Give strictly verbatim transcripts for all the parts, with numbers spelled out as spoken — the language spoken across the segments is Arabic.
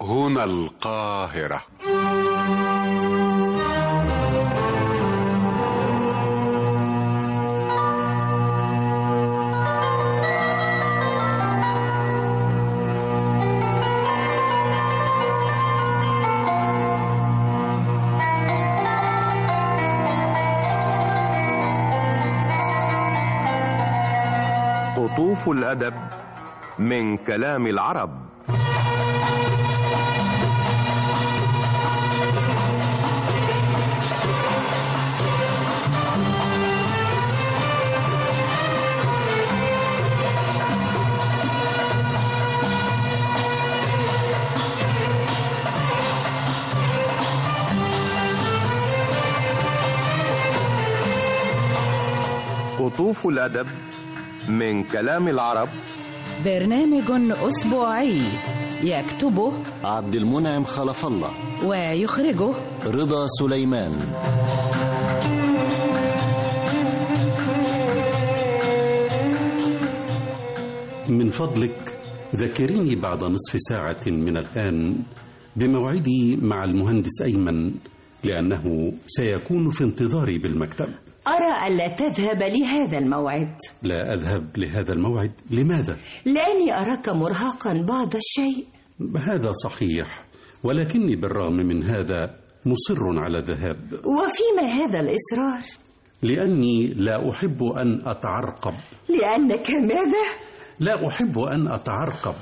هنا القاهرة. قطوف الأدب من كلام العرب. قطوف الأدب من كلام العرب، برنامج أسبوعي يكتبه عبد المنعم خلف الله ويخرجه رضا سليمان. من فضلك ذكريني بعد نصف ساعة من الآن بموعدي مع المهندس أيمن، لأنه سيكون في انتظاري بالمكتب. أرى ألا تذهب لهذا الموعد. لا أذهب لهذا الموعد. لماذا؟ لأني أراك مرهقا بعض الشيء. هذا صحيح، ولكني بالرغم من هذا مصر على الذهاب. وفيما هذا الإصرار؟ لأني لا أحب أن أتعرقب. لأنك ماذا؟ لا أحب أن أتعرقب.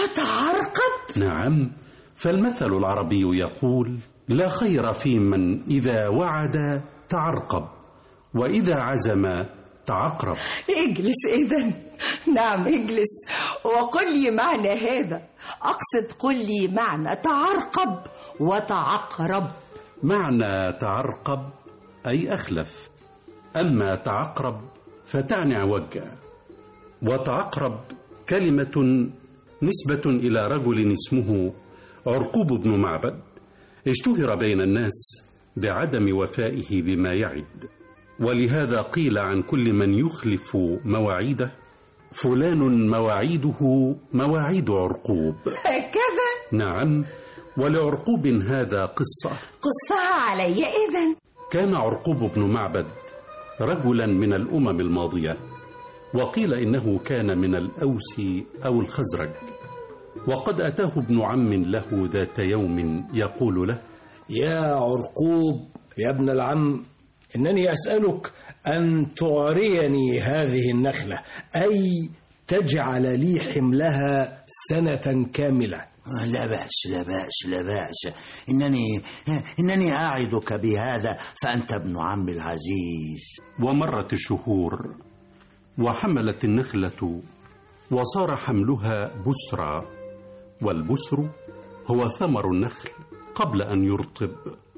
تتعرقب؟ نعم، فالمثل العربي يقول: لا خير في من إذا وعد تعرقب، وإذا عزم تعقرب. اجلس إذن. نعم اجلس وقل لي معنى هذا. أقصد قل لي معنى تعرقب وتعقرب. معنى تعرقب أي أخلف، أما تعقرب فتعني عوجة. وتعقرب كلمة نسبة إلى رجل اسمه عرقوب بن معبد، اشتهر بين الناس بعدم وفائه بما يعد، ولهذا قيل عن كل من يخلف مواعيده: فلان مواعيده مواعيد عرقوب. هكذا؟ نعم، ولعرقوب هذا قصة. قصها علي إذن. كان عرقوب بن معبد رجلا من الأمم الماضية، وقيل إنه كان من الأوس أو الخزرج، وقد أتاه ابن عم له ذات يوم يقول له: يا عرقوب يا ابن العم، إنني أسألك أن تعريني هذه النخلة، أي تجعل لي حملها سنة كاملة. لا بأس لا بأس لا بأس، إنني إنني أعدك بهذا، فأنت ابن عم العزيز. ومرت الشهور وحملت النخلة، وصار حملها بسرا، والبسر هو ثمر النخل قبل أن يرطب.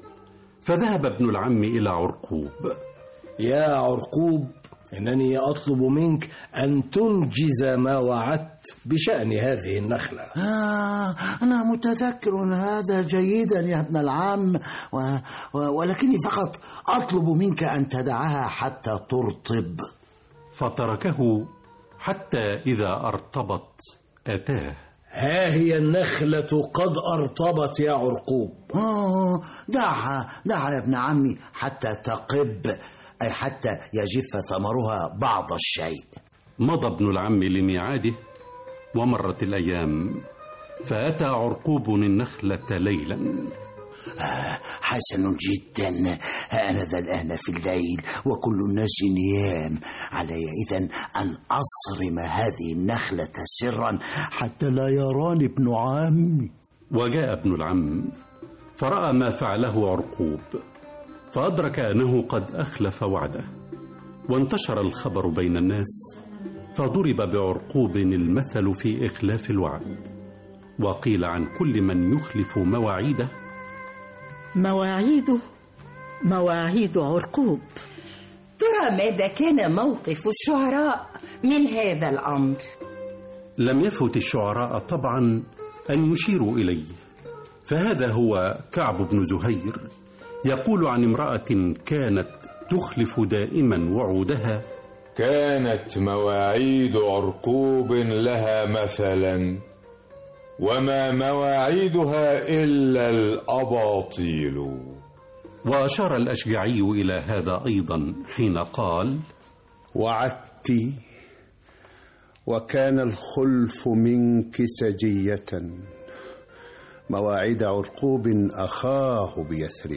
فذهب ابن العم إلى عرقوب: يا عرقوب، إنني أطلب منك أن تنجز ما وعدت بشأن هذه النخلة. آه أنا متذكر هذا جيدا يا ابن العم، و... و... ولكني فقط أطلب منك أن تدعها حتى ترطب. فتركه حتى إذا أرطبت أتاه. ها هي النخلة قد أرطبت يا عرقوب. آه دعها دعها يا ابن عمي حتى تقب، أي حتى يجف ثمرها بعض الشيء. مضى ابن العم لميعاده، ومرت الأيام، فأتى عرقوب النخلة ليلا. آه حسن جدا، أنا ذا الآن في الليل وكل الناس نيام، علي إذن أن أصرم هذه النخلة سرا حتى لا يراني ابن عمي. وجاء ابن العم فرأى ما فعله عرقوب، فأدرك أنه قد أخلف وعده، وانتشر الخبر بين الناس، فضرب بعرقوب المثل في إخلاف الوعد. وقيل عن كل من يخلف مواعيده: مواعيده مواعيد عرقوب. ترى ماذا كان موقف الشعراء من هذا الأمر؟ لم يفت الشعراء طبعا أن يشيروا إليه، فهذا هو كعب بن زهير يقول عن امرأة كانت تخلف دائما وعودها: كانت مواعيد عرقوب لها مثلا، وما مواعيدها إلا الأباطيل. وأشار الأشجعي إلى هذا أيضا حين قال: وعدت وكان الخلف منك سجية، مواعيد عرقوب أخاه بيثرب.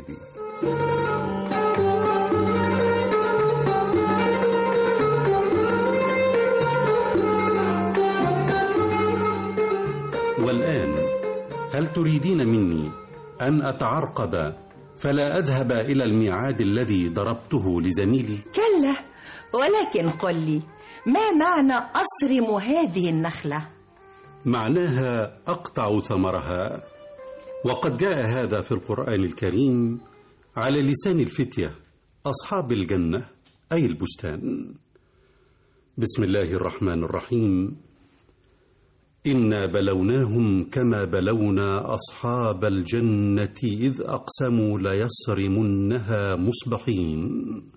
والآن هل تريدين مني أن أتعرقب فلا أذهب إلى الميعاد الذي ضربته لزميلي؟ كلا، ولكن قل لي، ما معنى أصرم هذه النخلة؟ معناها أقطع ثمرها، وقد جاء هذا في القرآن الكريم على لسان الفتية أصحاب الجنة أي البستان. بسم الله الرحمن الرحيم: إنا بلوناهم كما بلونا أصحاب الجنة إذ أقسموا ليصرمنها مصبحين.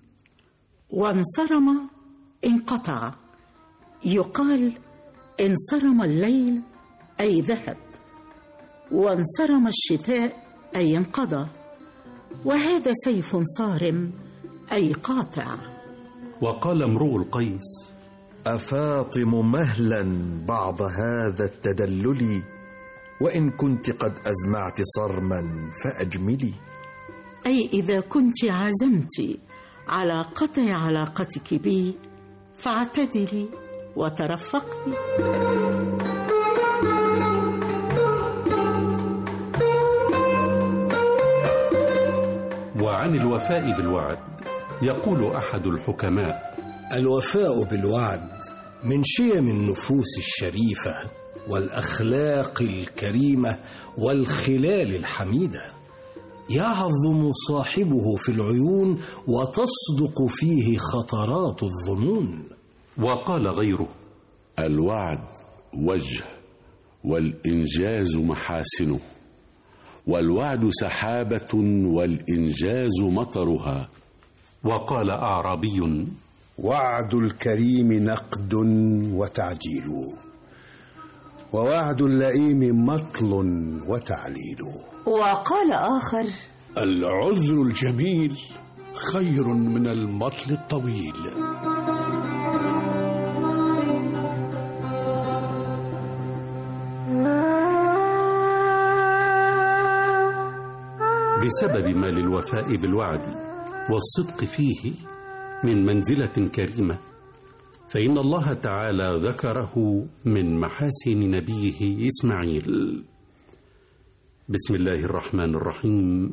وانصرم انقطع، يقال انصرم الليل أي ذهب، وانصرم الشتاء أي انقضى، وهذا سيف صارم أي قاطع. وقال امرؤ القيس: أفاطم مهلا بعض هذا التدلل، وإن كنت قد أزمعت صرما فأجملي. أي إذا كنت عزمت على قطع علاقتك بي فاعتدلي وترفقي. وعن الوفاء بالوعد يقول أحد الحكماء: الوفاء بالوعد من شيم النفوس الشريفة والأخلاق الكريمة والخلال الحميدة، يعظم صاحبه في العيون وتصدق فيه خطرات الظنون. وقال غيره: الوعد وجه، والإنجاز محاسنه، والوعد سحابة، والإنجاز مطرها. وقال أعرابي: وعد الكريم نقد وتعجيل، ووعد اللئيم مطل وتعليل. وقال آخر: العذر الجميل خير من المطل الطويل. بسبب ما للوفاء بالوعد والصدق فيه من منزلة كريمة، فإن الله تعالى ذكره من محاسن نبيه إسماعيل. بسم الله الرحمن الرحيم: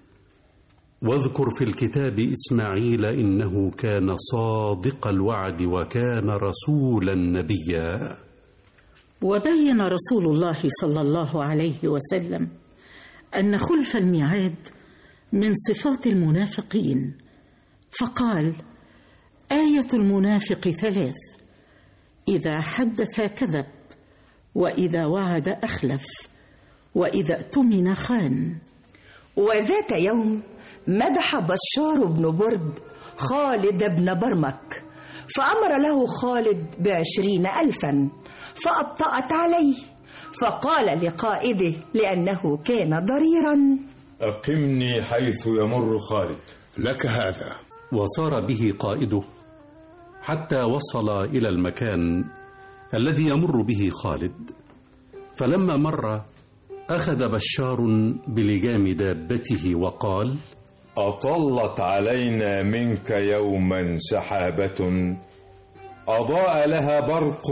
واذكر في الكتاب إسماعيل إنه كان صادق الوعد وكان رسولا نبيا. وبين رسول الله صلى الله عليه وسلم أن خلف الميعاد من صفات المنافقين، فقال: آية المنافق ثلاث: إذا حدث كذب، وإذا وعد أخلف، وإذا اؤتمن خان. وذات يوم مدح بشار بن برد خالد بن برمك، فأمر له خالد بعشرين ألفا، فأبطأت عليه، فقال لقائده لأنه كان ضريرا: أقمني حيث يمر خالد. لك هذا. وصار به قائده حتى وصل إلى المكان الذي يمر به خالد، فلما مر أخذ بشار بلجام دابته وقال: أطلت علينا منك يوما سحابة، أضاء لها برق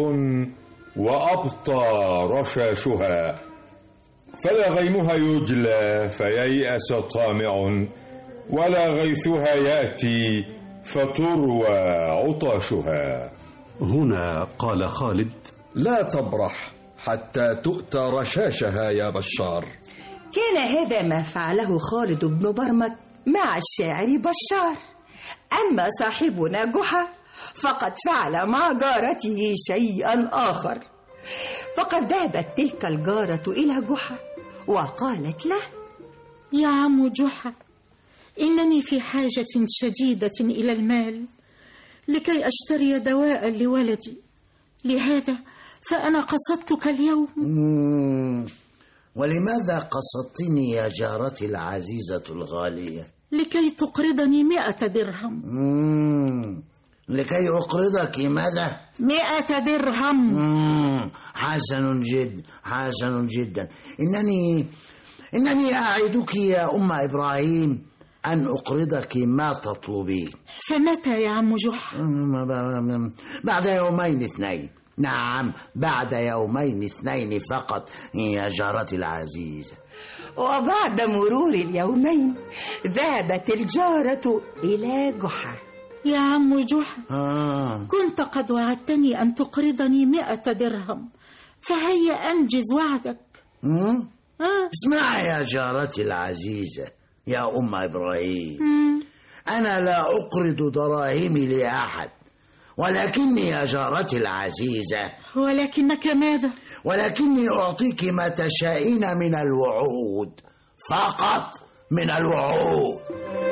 وأبطى رشاشها، فلا غيمها يجلى فييأس طامع، ولا غيثها يأتي فتروى عطاشها. هنا قال خالد: لا تبرح حتى تؤتى رشاشها يا بشار. كان هذا ما فعله خالد بن برمك مع الشاعر بشار. أما صاحبنا جحا فقد فعل مع جارته شيئا آخر، فقد ذهبت تلك الجارة إلى جحا وقالت له: يا عم جحا، إنني في حاجة شديدة إلى المال لكي أشتري دواء لولدي، لهذا فأنا قصدتك اليوم. مم. ولماذا قصدتني يا جارتي العزيزة الغالية؟ لكي تقرضني مئة درهم. مم. لكي أقرضك ماذا؟ مئة درهم. مم. حسن جدا حسن جدا. إنني إنني أعدك يا أم إبراهيم أن أقرضك ما تطلبين. فمتى يا عم جحا؟ بعد يومين اثنين. نعم، بعد يومين اثنين فقط يا جارتي العزيزة. وبعد مرور اليومين ذهبت الجارة إلى جحا. يا عم جحا، آه. كنت قد وعدتني أن تقرضني مئة درهم، فهيا أنجز وعدك. آه. اسمعي يا جارتي العزيزة يا أم إبراهيم. مم. أنا لا أقرض دراهمي لأحد، ولكني يا جارتي العزيزة. ولكنك ماذا؟ ولكني أعطيك ما تشائين من الوعود، فقط من الوعود.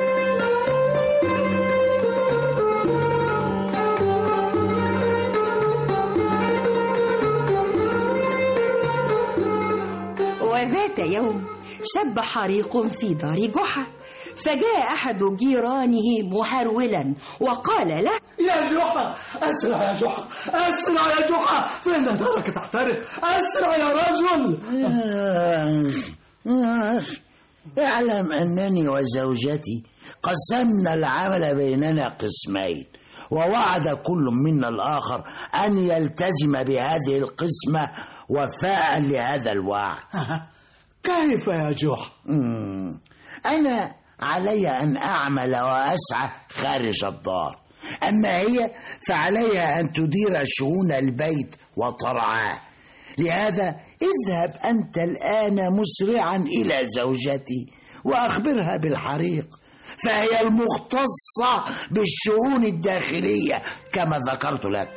وذات يوم شب حريق في دار جحا، فجاء أحد جيرانه مهرولا وقال له: يا جحا، أسرع يا جحا، أسرع يا جحا، فإن دارك تحترق، أسرع يا رجل. اعلم أنني وزوجتي قسمنا العمل بيننا قسمين، ووعد كل منا الآخر أن يلتزم بهذه القسمة وفاء لهذا الوعد. كيف يا جحا؟ أنا علي أن أعمل وأسعى خارج الدار، أما هي فعليها أن تدير شؤون البيت وترعاه. لهذا اذهب أنت الآن مسرعا إلى زوجتي وأخبرها بالحريق، فهي المختصة بالشؤون الداخلية كما ذكرت لك.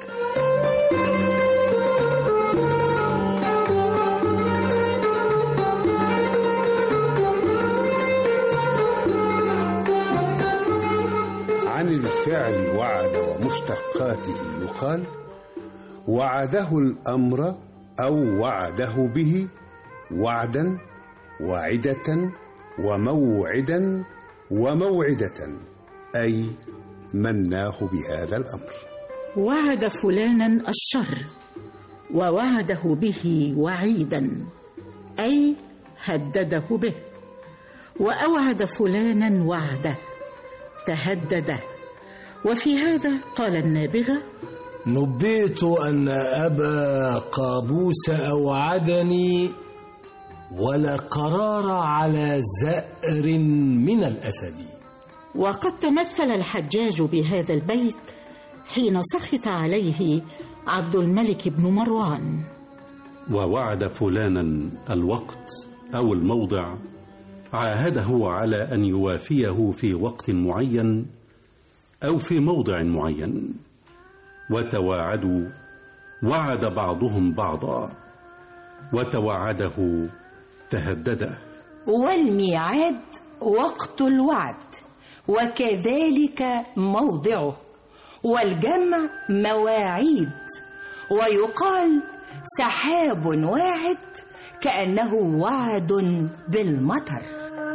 عن الفعل وعد ومشتقاته يقال: وعده الأمر أو وعده به وعدا، وعدة، وموعدا، وموعدة، أي مناه بهذا الأمر. وعد فلانا الشر، ووعده به وعيدا، أي هدده به. وأوعد فلانا وعده، تهدده. وفي هذا قال النابغة: نبئت أن أبا قابوس أوعدني ولا قرار على زأر من الأسد. وقد تمثل الحجاج بهذا البيت حين سخط عليه عبد الملك بن مروان. ووعد فلانا الوقت أو الموضع، عاهده على أن يوافيه في وقت معين أو في موضع معين. وتواعدوا، وعد بعضهم بعضا، وتوعده، تهدده. والميعاد وقت الوعد، وكذلك موضعه، والجمع مواعيد. ويقال سحاب واعد كأنه وعد بالمطر.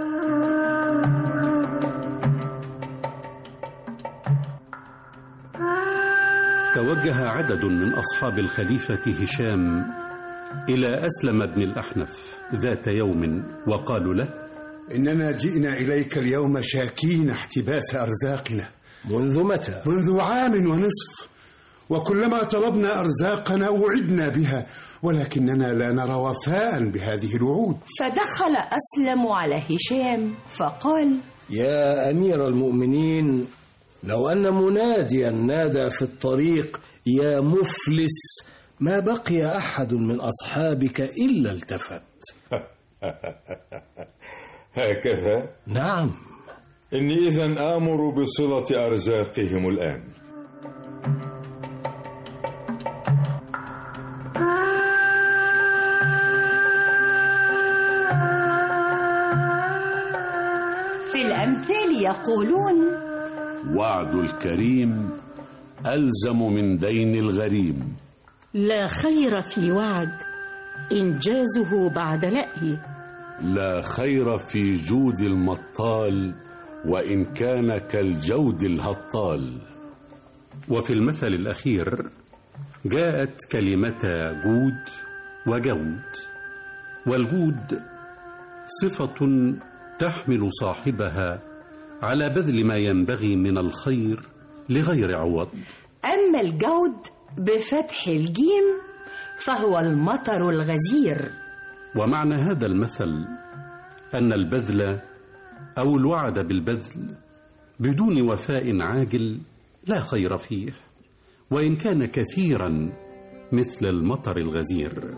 توجه عدد من أصحاب الخليفة هشام إلى أسلم بن الأحنف ذات يوم وقالوا له: إننا جئنا إليك اليوم شاكين احتباس أرزاقنا. منذ متى؟ منذ عام ونصف، وكلما طلبنا أرزاقنا وعدنا بها، ولكننا لا نرى وفاء بهذه الوعود. فدخل أسلم على هشام فقال: يا أمير المؤمنين، لو أن مناديا نادى في الطريق يا مفلس ما بقي أحد من أصحابك إلا التفت. هكذا؟ نعم. إني إذن آمر بصلة أرزاقهم الآن. في الأمثال يقولون: وعد الكريم ألزم من دين الغريم. لا خير في وعد إنجازه بعد لأي. لا خير في جود المطال وإن كان كالجود الهطال. وفي المثل الأخير جاءت كلمتا جود وجود. والجود صفة تحمل صاحبها على بذل ما ينبغي من الخير لغير عوض. أما الجود بفتح الجيم فهو المطر الغزير. ومعنى هذا المثل أن البذل أو الوعد بالبذل بدون وفاء عاجل لا خير فيه، وإن كان كثيرا مثل المطر الغزير.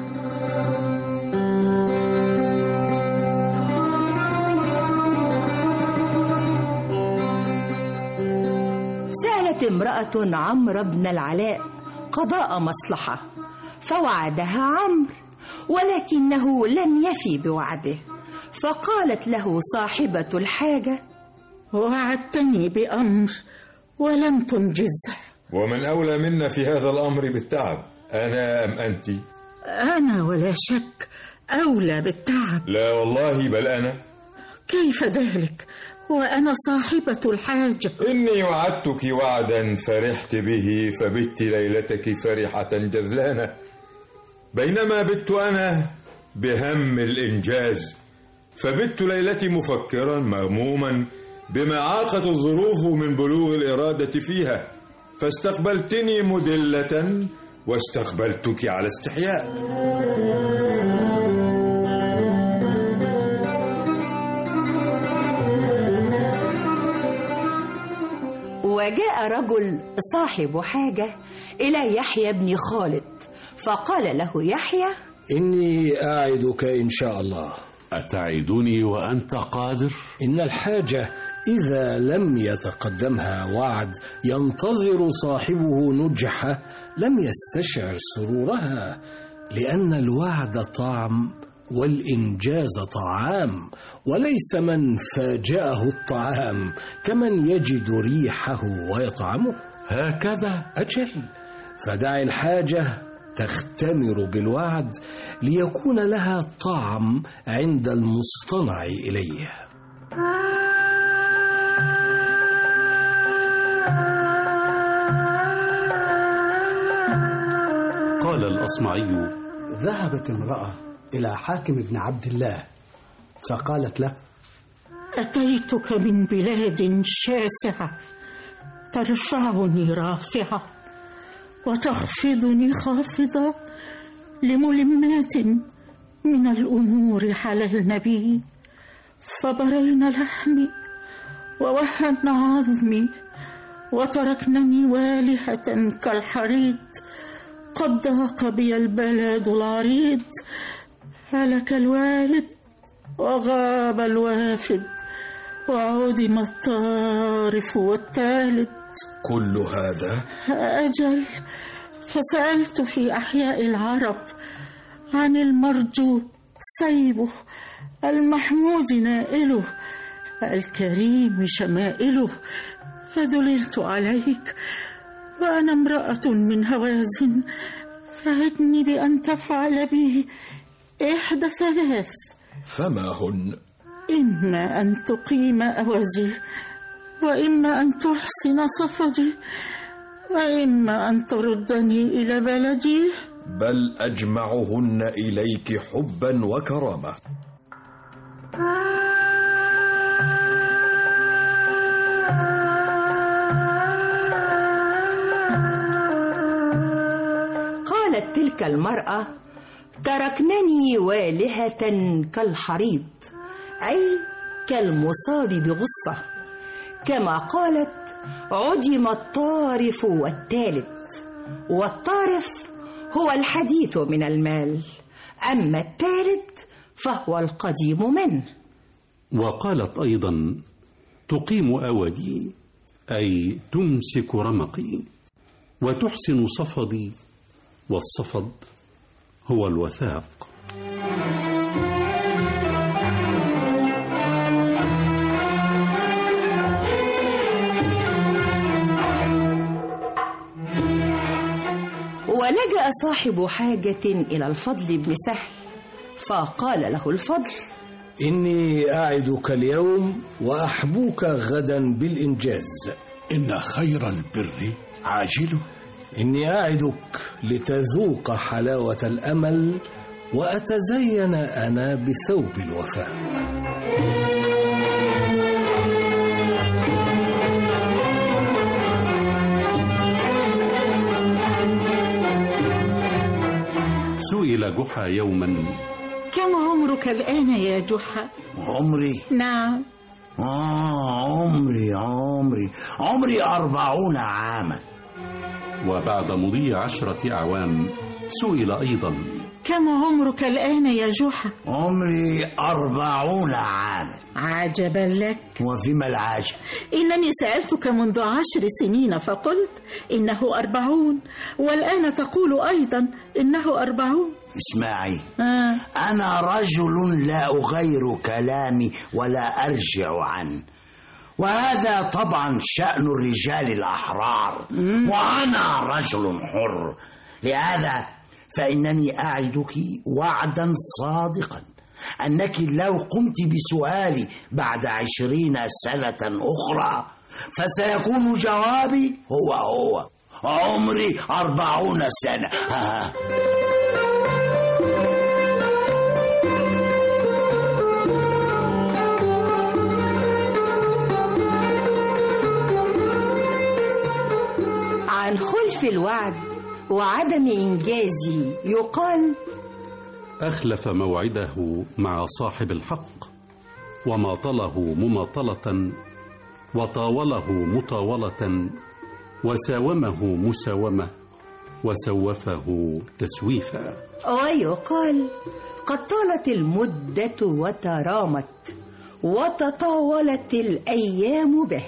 سألت امرأة عمرو بن العلاء قضاء مصلحة، فوعدها عمرو ولكنه لم يفي بوعده، فقالت له صاحبة الحاجة: وعدتني بأمر ولم تنجزه. ومن أولى منا في هذا الأمر بالتعب، أنا أم أنت؟ أنا ولا شك أولى بالتعب. لا والله بل أنا. كيف ذلك وأنا صاحبة الحاجة؟ إني وعدتك وعدا فرحت به، فبت ليلتك فرحة جذلانة، بينما بت أنا بهم الإنجاز، فبت ليلتي مفكرا مغموما بما عاقت الظروف من بلوغ الإرادة فيها، فاستقبلتني مدلة واستقبلتك على استحياء. وجاء رجل صاحب حاجة إلى يحيى بن خالد، فقال له يحيى: إني أعدك إن شاء الله. أتعدني وأنت قادر؟ إن الحاجة إذا لم يتقدمها وعد ينتظر صاحبه نجحة لم يستشعر سرورها، لأن الوعد طعم والإنجاز طعام، وليس من فاجأه الطعام كمن يجد ريحه ويطعمه. هكذا؟ أجل، فدع الحاجة تختمر بالوعد ليكون لها طعم عند المصطنع إليه. قال الأصمعي: ذهبت امرأة إلى حاكم بن عبد الله فقالت له: أتيتك من بلاد شاسعة، ترفعني رافعة وتخفضني خافضة، لملمات من الأمور حللن بي، فبرين لحمي ووهن عظمي، وتركنني والهة كالحريد، قد ضاق بي البلد العريض، هلك الوالد وغاب الوافد، وعدم الطارف والتالد. كل هذا؟ أجل، فسألت في أحياء العرب عن المرجو سيبه، المحمود نائله، الكريم شمائله، فدللت عليك وأنا امرأة من هوازن، فعدني بأن تفعل بي إحدى ثلاث. فما هن؟ إما أن تقيم أوزي، وإما أن تحسن صفدي، وإما أن تردني إلى بلدي. بل أجمعهن إليك حبا وكرامة. قالت تلك المرأة: تركنني والهة كالحريض، أي كالمصاب بغصة، كما قالت: عدم الطارف والتالت، والطارف هو الحديث من المال، أما التالت فهو القديم منه. وقالت أيضا: تقيم أودي، أي تمسك رمقي، وتحسن صفدي، والصفد هو الوثاق. ولجأ صاحب حاجة إلى الفضل بن سهل، فقال له الفضل: إني أعدك اليوم وأحبوك غدا بالإنجاز. إن خير البر عاجله. إني أعدك لتذوق حلاوة الأمل وأتزين أنا بثوب الوفاء. سئل جحا يوما: كم عمرك الآن يا جحا؟ عمري؟ نعم. آه عمري عمري عمري أربعون عاما. وبعد مضي عشرة أعوام سئل أيضا: كم عمرك الآن يا جحا؟ عمري أربعون عاما. عجبا لك. وفيما العجب؟ إنني سألتك منذ عشر سنين فقلت إنه أربعون، والآن تقول أيضا إنه أربعون. اسمعي، آه. أنا رجل لا أغير كلامي ولا أرجع عنه، وهذا طبعا شأن الرجال الأحرار، وأنا رجل حر. لهذا فإنني أعدك وعدا صادقا أنك لو قمت بسؤالي بعد عشرين سنة أخرى فسيكون جوابي هو هو عمري أربعون سنة. عن خلف الوعد وعدم إنجازي يقال: أخلف موعده مع صاحب الحق، وماطله مماطلة، وطاوله مطاولة، وساومه مساومة، وسوفه تسويفا. ويقال: قد طالت المدة وترامت، وتطاولت الأيام به.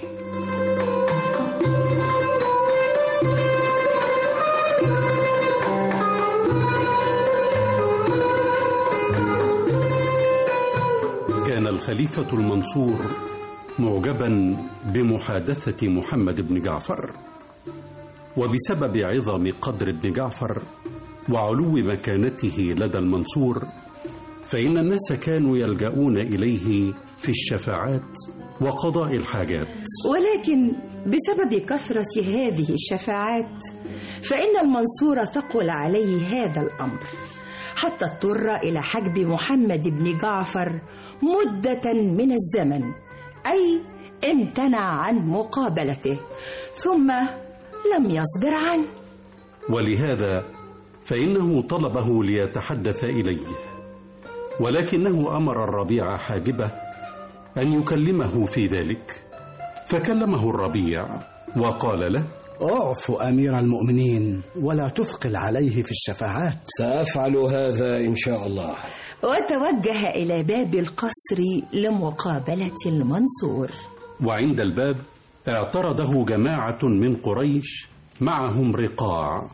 كان الخليفة المنصور معجبا بمحادثة محمد بن جعفر، وبسبب عظم قدر ابن جعفر وعلو مكانته لدى المنصور فإن الناس كانوا يلجؤون إليه في الشفاعات وقضاء الحاجات. ولكن بسبب كثرة هذه الشفاعات فإن المنصور ثقل عليه هذا الأمر، حتى اضطر إلى حجب محمد بن جعفر مدة من الزمن، أي امتنع عن مقابلته ثم لم يصبر عنه. ولهذا فإنه طلبه ليتحدث إليه، ولكنه أمر الربيع حاجبه أن يكلمه في ذلك، فكلمه الربيع وقال له: اعف أمير المؤمنين ولا تثقل عليه في الشفاعات. سأفعل هذا إن شاء الله. وتوجه إلى باب القصر لمقابلة المنصور. وعند الباب اعترضه جماعة من قريش معهم رقاع.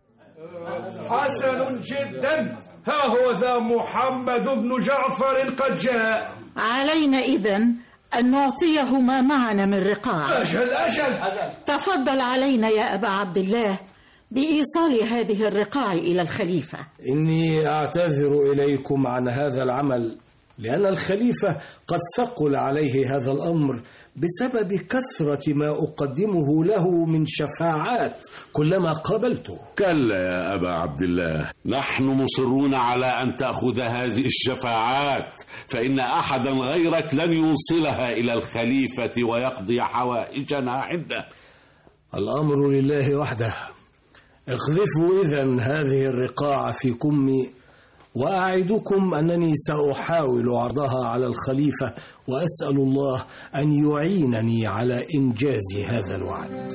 حسن جدا، ها هو ذا محمد بن جعفر قد جاء. علينا إذن أن نعطيه ما معنا من رقاع. أجل أجل تفضل علينا يا أبا عبد الله بإيصال هذه الرقاع إلى الخليفة. إني أعتذر إليكم عن هذا العمل، لأن الخليفة قد ثقل عليه هذا الأمر بسبب كثرة ما أقدمه له من شفاعات كلما قابلته. كلا يا أبا عبد الله، نحن مصرون على أن تأخذ هذه الشفاعات، فإن أحدا غيرك لن يوصلها إلى الخليفة ويقضي حوائجنا عنده. الأمر لله وحده. اقذفوا إذن هذه الرقاع في كمي، وأعدكم أنني سأحاول عرضها على الخليفة، وأسأل الله أن يعينني على إنجاز هذا الوعد.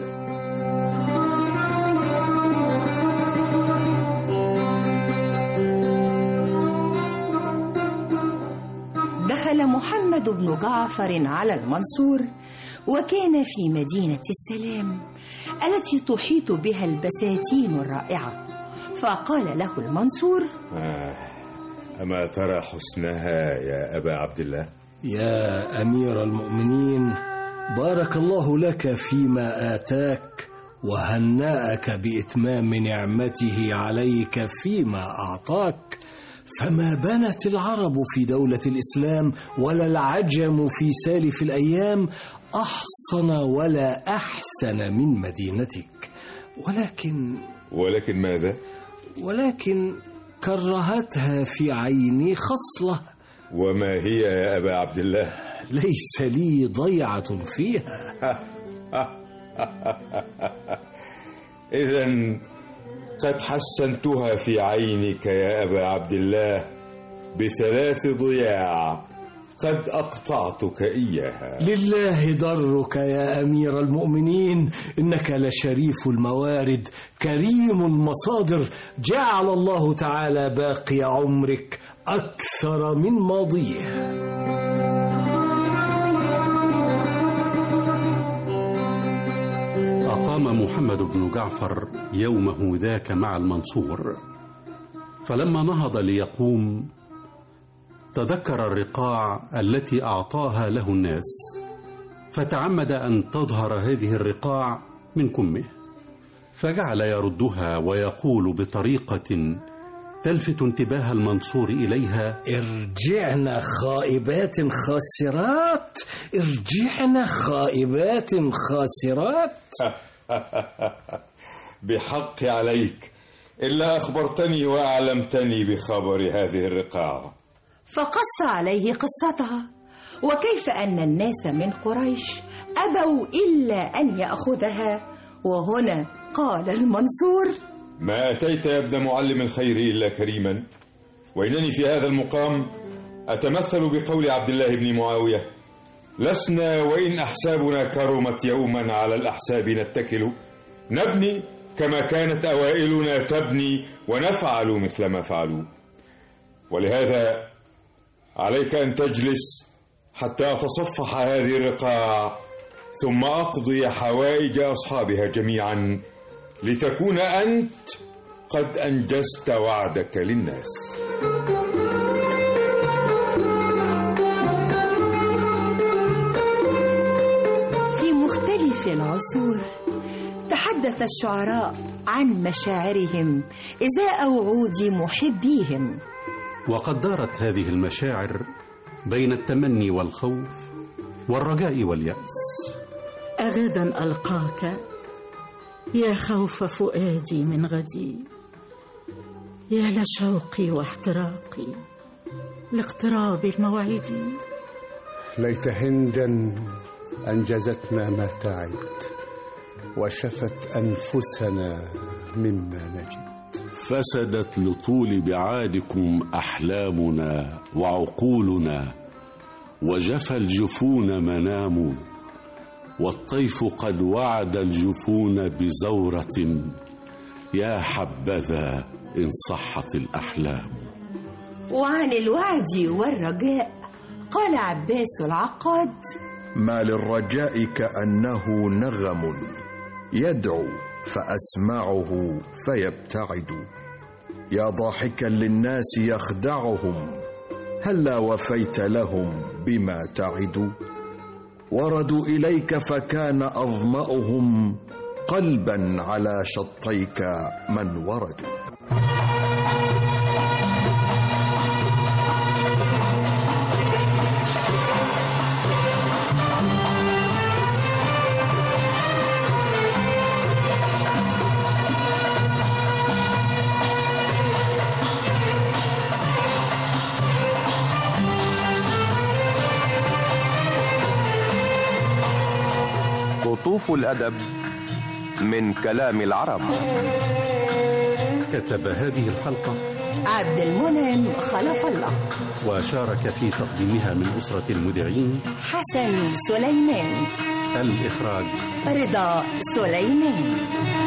دخل محمد بن جعفر على المنصور، وكان في مدينة السلام التي تحيط بها البساتين الرائعة، فقال له المنصور: آه، أما ترى حسنها يا أبا عبد الله؟ يا أمير المؤمنين، بارك الله لك فيما آتاك وهنأك بإتمام نعمته عليك فيما أعطاك. فما بنت العرب في دولة الإسلام ولا العجم في سالف الأيام أحصن ولا أحسن من مدينتك، ولكن ولكن ماذا؟ ولكن كرهتها في عيني خصلة. وما هي يا أبا عبد الله؟ ليس لي ضيعة فيها. إذن قد حسنتها في عينك يا أبا عبد الله بثلاث ضياع قد أقطعتك إياها. لله درك يا أمير المؤمنين، إنك لشريف الموارد كريم المصادر، جعل الله تعالى باقي عمرك أكثر من ماضيه. أقام محمد بن جعفر يومه ذاك مع المنصور، فلما نهض ليقوم تذكر الرقاع التي أعطاها له الناس، فتعمد أن تظهر هذه الرقاع من كمه، فجعل يردها ويقول بطريقة تلفت انتباه المنصور إليها: ارجعنا خائبات خاسرات، ارجعنا خائبات خاسرات. بحق عليك، إلا أخبرتني وأعلمتني بخبر هذه الرقاع. فقص عليه قصتها، وكيف أن الناس من قريش أبوا إلا أن يأخذها. وهنا قال المنصور: ما أتيت يا ابن معلم الخير إلا كريما، وإنني في هذا المقام أتمثل بقول عبد الله بن معاوية: لسنا وإن أحسابنا كرمت يوما على الأحساب نتكل، نبني كما كانت أوائلنا تبني ونفعل مثل ما فعلوا. ولهذا عليك أن تجلس حتى أتصفح هذه الرقاع، ثم أقضي حوائج أصحابها جميعا، لتكون أنت قد أنجزت وعدك للناس. في مختلف العصور تحدث الشعراء عن مشاعرهم إزاء وعود محبيهم، وقد دارت هذه المشاعر بين التمني والخوف والرجاء واليأس. أغدا ألقاك يا خوف فؤادي من غدي، يا لشوقي واحتراقي لاقتراب الموعد. ليت هندا أنجزتنا ما تعد، وشفت أنفسنا مما نجد. فسدت لطول بعادكم أحلامنا وعقولنا، وجفى الجفون منام، والطيف قد وعد الجفون بزورة، يا حبذا إن صحت الأحلام. وعن الوعد والرجاء قال عباس العقاد: ما للرجاء كأنه نغم يدعو فأسمعه فيبتعد، يا ضاحكا للناس يخدعهم، هلا وفيت لهم بما تعد. وردوا إليك فكان أظمأهم، قلبا على شطيك من وردوا. قطوف الأدب من كلام العرب. كتب هذه الحلقة عبد المنعم خلف الله، وشارك في تقديمها من أسرة المذيعين حسن سليمان. الإخراج رضا سليمان.